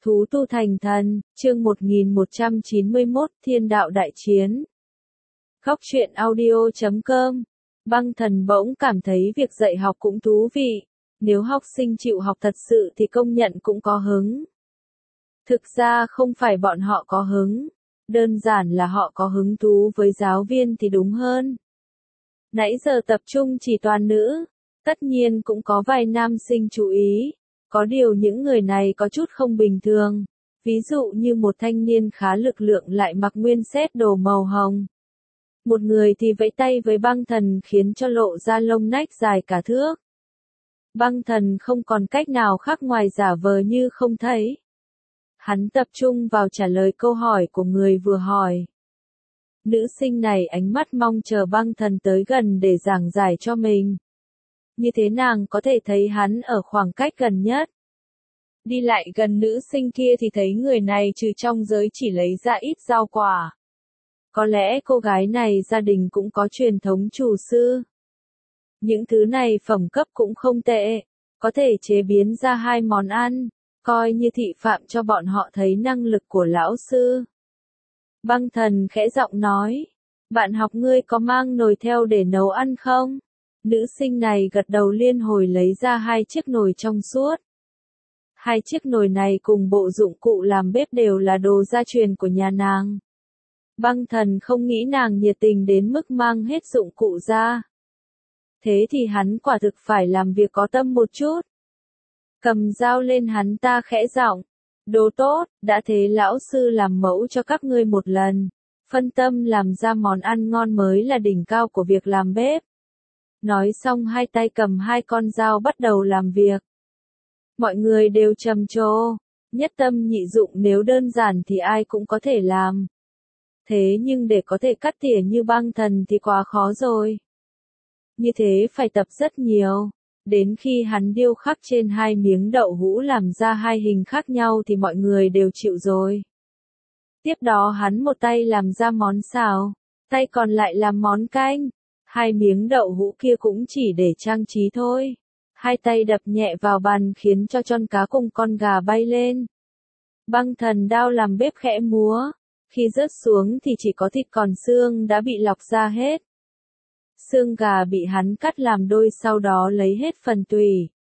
Thú tu thành thần, chương 1191, Thiên đạo đại chiến. Góc truyện audio.com. Băng thần bỗng cảm thấy việc dạy học cũng thú vị. Nếu học sinh chịu học thật sự thì công nhận cũng có hứng. Thực ra không phải bọn họ có hứng. Đơn giản là họ có hứng thú với giáo viên thì đúng hơn. Nãy giờ tập trung chỉ toàn nữ. Tất nhiên cũng có vài nam sinh chú ý. Có điều những người này có chút không bình thường. Ví dụ như một thanh niên khá lực lượng lại mặc nguyên set đồ màu hồng. Một người thì vẫy tay với băng thần khiến cho lộ ra lông nách dài cả thước. Băng thần không còn cách nào khác ngoài giả vờ như không thấy. Hắn tập trung vào trả lời câu hỏi của người vừa hỏi. Nữ sinh này ánh mắt mong chờ băng thần tới gần để giảng giải cho mình. Như thế nàng có thể thấy hắn ở khoảng cách gần nhất. Đi lại gần nữ sinh kia thì thấy người này trừ trong giới chỉ lấy ra ít rau quả. Có lẽ cô gái này gia đình cũng có truyền thống chủ sư. Những thứ này phẩm cấp cũng không tệ, có thể chế biến ra 2 món ăn, coi như thị phạm cho bọn họ thấy năng lực của lão sư. Băng thần khẽ giọng nói, bạn học ngươi có mang nồi theo để nấu ăn không? Nữ sinh này gật đầu liên hồi lấy ra 2 chiếc nồi trong suốt. 2 chiếc nồi này cùng bộ dụng cụ làm bếp đều là đồ gia truyền của nhà nàng. Băng thần không nghĩ nàng nhiệt tình đến mức mang hết dụng cụ ra. Thế thì hắn quả thực phải làm việc có tâm một chút. Cầm dao lên hắn ta khẽ giọng. Đồ tốt, đã thế lão sư làm mẫu cho các ngươi một lần. Phân tâm làm ra món ăn ngon mới là đỉnh cao của việc làm bếp. Nói xong hai tay cầm 2 con dao bắt đầu làm việc. Mọi người đều trầm trồ, nhất tâm nhị dụng nếu đơn giản thì ai cũng có thể làm. Thế nhưng để có thể cắt tỉa như băng thần thì quá khó rồi. Như thế phải tập rất nhiều. Đến khi hắn điêu khắc trên 2 miếng đậu hũ làm ra 2 hình khác nhau thì mọi người đều chịu rồi. Tiếp đó hắn một tay làm ra món xào, tay còn lại làm món canh. 2 miếng đậu hũ kia cũng chỉ để trang trí thôi. 2 tay đập nhẹ vào bàn khiến cho con cá cùng con gà bay lên. Băng thần đao làm bếp khẽ múa. Khi rớt xuống thì chỉ có thịt còn xương đã bị lọc ra hết. Xương gà bị hắn cắt làm đôi sau đó lấy hết phần tùy.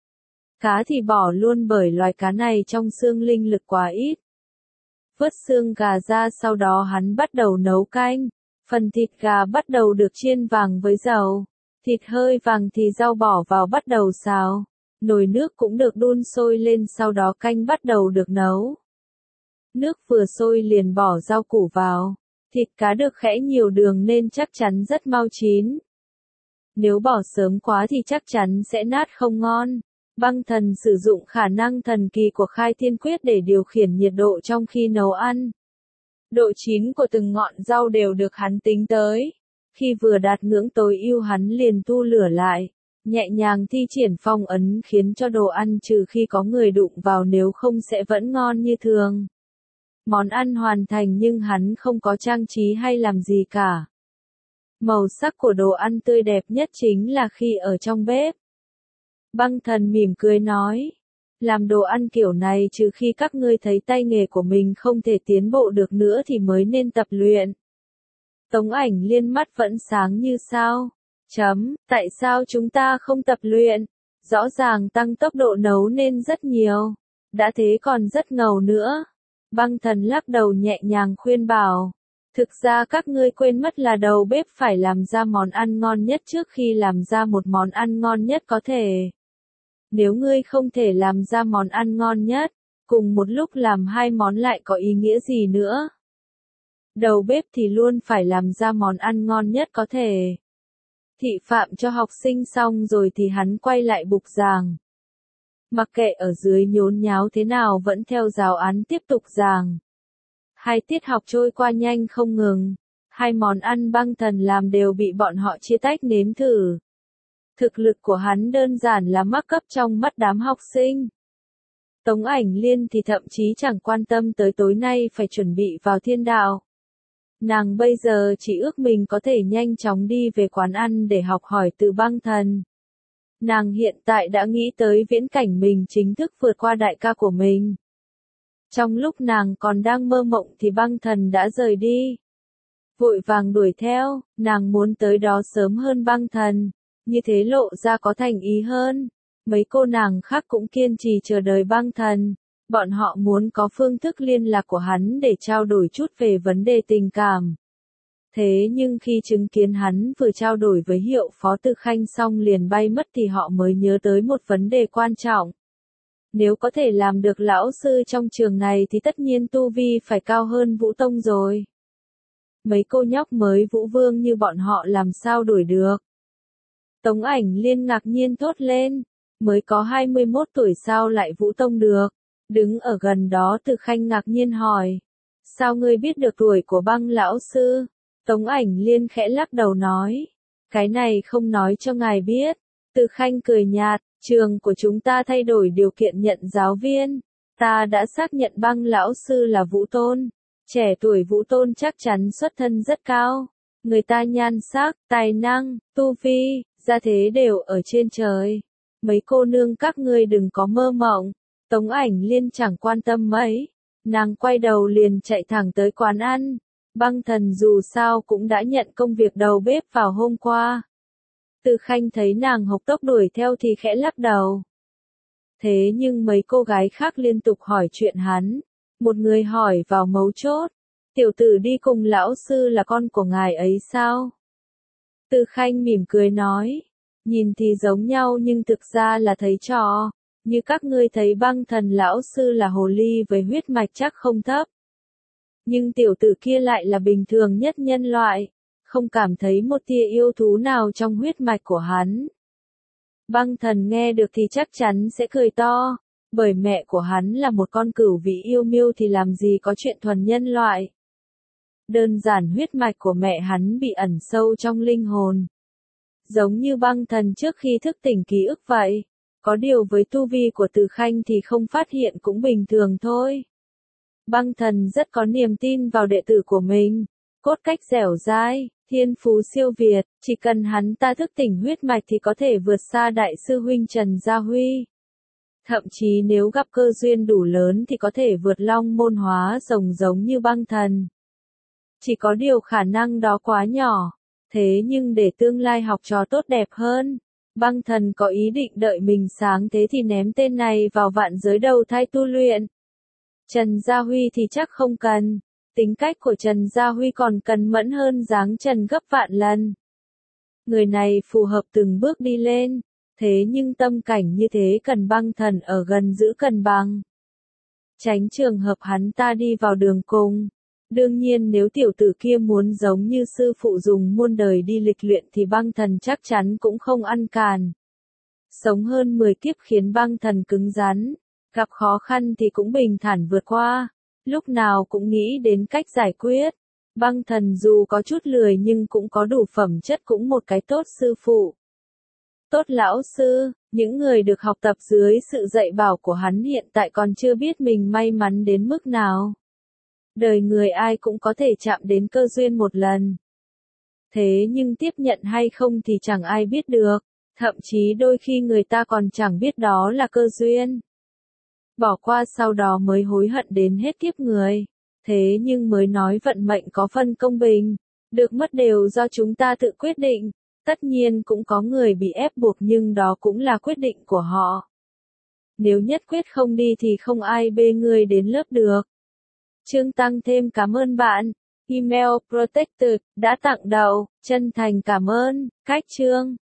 Cá thì bỏ luôn bởi loài cá này trong xương linh lực quá ít. Vớt xương gà ra sau đó hắn bắt đầu nấu canh. Phần thịt gà bắt đầu được chiên vàng với dầu. Thịt hơi vàng thì rau bỏ vào bắt đầu xào. Nồi nước cũng được đun sôi lên sau đó canh bắt đầu được nấu. Nước vừa sôi liền bỏ rau củ vào. Thịt cá được khẽ nhiều đường nên chắc chắn rất mau chín. Nếu bỏ sớm quá thì chắc chắn sẽ nát không ngon. Băng thần sử dụng khả năng thần kỳ của khai thiên quyết để điều khiển nhiệt độ trong khi nấu ăn. Độ chín của từng ngọn rau đều được hắn tính tới. Khi vừa đạt ngưỡng tối ưu hắn liền thu lửa lại. Nhẹ nhàng thi triển phong ấn khiến cho đồ ăn trừ khi có người đụng vào nếu không sẽ vẫn ngon như thường. Món ăn hoàn thành nhưng hắn không có trang trí hay làm gì cả. Màu sắc của đồ ăn tươi đẹp nhất chính là khi ở trong bếp. Băng thần mỉm cười nói. Làm đồ ăn kiểu này trừ khi các ngươi thấy tay nghề của mình không thể tiến bộ được nữa thì mới nên tập luyện. Tống Ảnh Liên mắt vẫn sáng như sao. Tại sao chúng ta không tập luyện? Rõ ràng tăng tốc độ nấu nên rất nhiều. Đã thế còn rất ngầu nữa. Băng thần lắc đầu nhẹ nhàng khuyên bảo. Thực ra các ngươi quên mất là đầu bếp phải làm ra món ăn ngon nhất trước khi làm ra một món ăn ngon nhất có thể. Nếu ngươi không thể làm ra món ăn ngon nhất, cùng một lúc làm 2 món lại có ý nghĩa gì nữa? Đầu bếp thì luôn phải làm ra món ăn ngon nhất có thể. Thị phạm cho học sinh xong rồi thì hắn quay lại bục giảng. Mặc kệ ở dưới nhốn nháo thế nào vẫn theo giáo án tiếp tục giảng. 2 tiết học trôi qua nhanh không ngừng. 2 món ăn băng thần làm đều bị bọn họ chia tách nếm thử. Thực lực của hắn đơn giản là mắc cấp trong mắt đám học sinh. Tống Ảnh Liên thì thậm chí chẳng quan tâm tới tối nay phải chuẩn bị vào thiên đạo. Nàng bây giờ chỉ ước mình có thể nhanh chóng đi về quán ăn để học hỏi từ băng thần. Nàng hiện tại đã nghĩ tới viễn cảnh mình chính thức vượt qua đại ca của mình. Trong lúc nàng còn đang mơ mộng thì băng thần đã rời đi. Vội vàng đuổi theo, nàng muốn tới đó sớm hơn băng thần, như thế lộ ra có thành ý hơn. Mấy cô nàng khác cũng kiên trì chờ đợi băng thần, bọn họ muốn có phương thức liên lạc của hắn để trao đổi chút về vấn đề tình cảm. Thế nhưng khi chứng kiến hắn vừa trao đổi với Hiệu Phó Từ Khanh xong liền bay mất thì họ mới nhớ tới một vấn đề quan trọng. Nếu có thể làm được lão sư trong trường này thì tất nhiên tu vi phải cao hơn Vũ Tông rồi. Mấy cô nhóc mới Vũ Vương như bọn họ làm sao đuổi được. Tống Ảnh Liên ngạc nhiên thốt lên, mới có 21 tuổi sao lại Vũ Tông được. Đứng ở gần đó Từ Khanh ngạc nhiên hỏi, sao ngươi biết được tuổi của băng lão sư? Tống Ảnh Liên khẽ lắc đầu nói, cái này không nói cho ngài biết. Từ Khanh cười nhạt, trường của chúng ta thay đổi điều kiện nhận giáo viên. Ta đã xác nhận băng lão sư là Vũ Tôn. Trẻ tuổi Vũ Tôn chắc chắn xuất thân rất cao. Người ta nhan sắc, tài năng, tu vi, gia thế đều ở trên trời. Mấy cô nương các ngươi đừng có mơ mộng. Tống Ảnh Liên chẳng quan tâm mấy. Nàng quay đầu liền chạy thẳng tới quán ăn. Băng thần dù sao cũng đã nhận công việc đầu bếp vào hôm qua. Từ Khanh thấy nàng hộc tốc đuổi theo thì khẽ lắc đầu. Thế nhưng mấy cô gái khác liên tục hỏi chuyện hắn. Một người hỏi vào mấu chốt. Tiểu tử đi cùng lão sư là con của ngài ấy sao? Từ Khanh mỉm cười nói. Nhìn thì giống nhau nhưng thực ra là thấy trò. Như các ngươi thấy băng thần lão sư là hồ ly với huyết mạch chắc không thấp. Nhưng tiểu tử kia lại là bình thường nhất nhân loại. Không cảm thấy một tia yêu thú nào trong huyết mạch của hắn. Băng thần nghe được thì chắc chắn sẽ cười to. Bởi mẹ của hắn là một con cửu vĩ yêu miêu thì làm gì có chuyện thuần nhân loại. Đơn giản huyết mạch của mẹ hắn bị ẩn sâu trong linh hồn. Giống như băng thần trước khi thức tỉnh ký ức vậy. Có điều với tu vi của Từ Khanh thì không phát hiện cũng bình thường thôi. Băng thần rất có niềm tin vào đệ tử của mình. Cốt cách dẻo dai, thiên phú siêu việt, chỉ cần hắn ta thức tỉnh huyết mạch thì có thể vượt xa đại sư huynh Trần Gia Huy. Thậm chí nếu gặp cơ duyên đủ lớn thì có thể vượt long môn hóa rồng giống như băng thần. Chỉ có điều khả năng đó quá nhỏ. Thế nhưng để tương lai học trò tốt đẹp hơn, băng thần có ý định đợi mình sáng thế thì ném tên này vào vạn giới đầu thai tu luyện. Trần Gia Huy thì chắc không cần. Tính cách của Trần Gia Huy còn cần mẫn hơn dáng Trần gấp vạn lần. Người này phù hợp từng bước đi lên. Thế nhưng tâm cảnh như thế cần băng thần ở gần giữ cân bằng. Tránh trường hợp hắn ta đi vào đường cùng. Đương nhiên nếu tiểu tử kia muốn giống như sư phụ dùng muôn đời đi lịch luyện thì băng thần chắc chắn cũng không ăn càn. Sống hơn 10 kiếp khiến băng thần cứng rắn. Gặp khó khăn thì cũng bình thản vượt qua. Lúc nào cũng nghĩ đến cách giải quyết. Băng thần dù có chút lười nhưng cũng có đủ phẩm chất cũng một cái tốt sư phụ. Tốt lão sư, những người được học tập dưới sự dạy bảo của hắn hiện tại còn chưa biết mình may mắn đến mức nào. Đời người ai cũng có thể chạm đến cơ duyên một lần. Thế nhưng tiếp nhận hay không thì chẳng ai biết được. Thậm chí đôi khi người ta còn chẳng biết đó là cơ duyên. Bỏ qua sau đó mới hối hận đến hết kiếp người. Thế nhưng mới nói vận mệnh có phân công bình. Được mất đều do chúng ta tự quyết định. Tất nhiên cũng có người bị ép buộc nhưng đó cũng là quyết định của họ. Nếu nhất quyết không đi thì không ai bê ngươi đến lớp được. Chương tăng thêm cảm ơn bạn. Email Protected đã tặng đầu. Chân thành cảm ơn. Cách chương.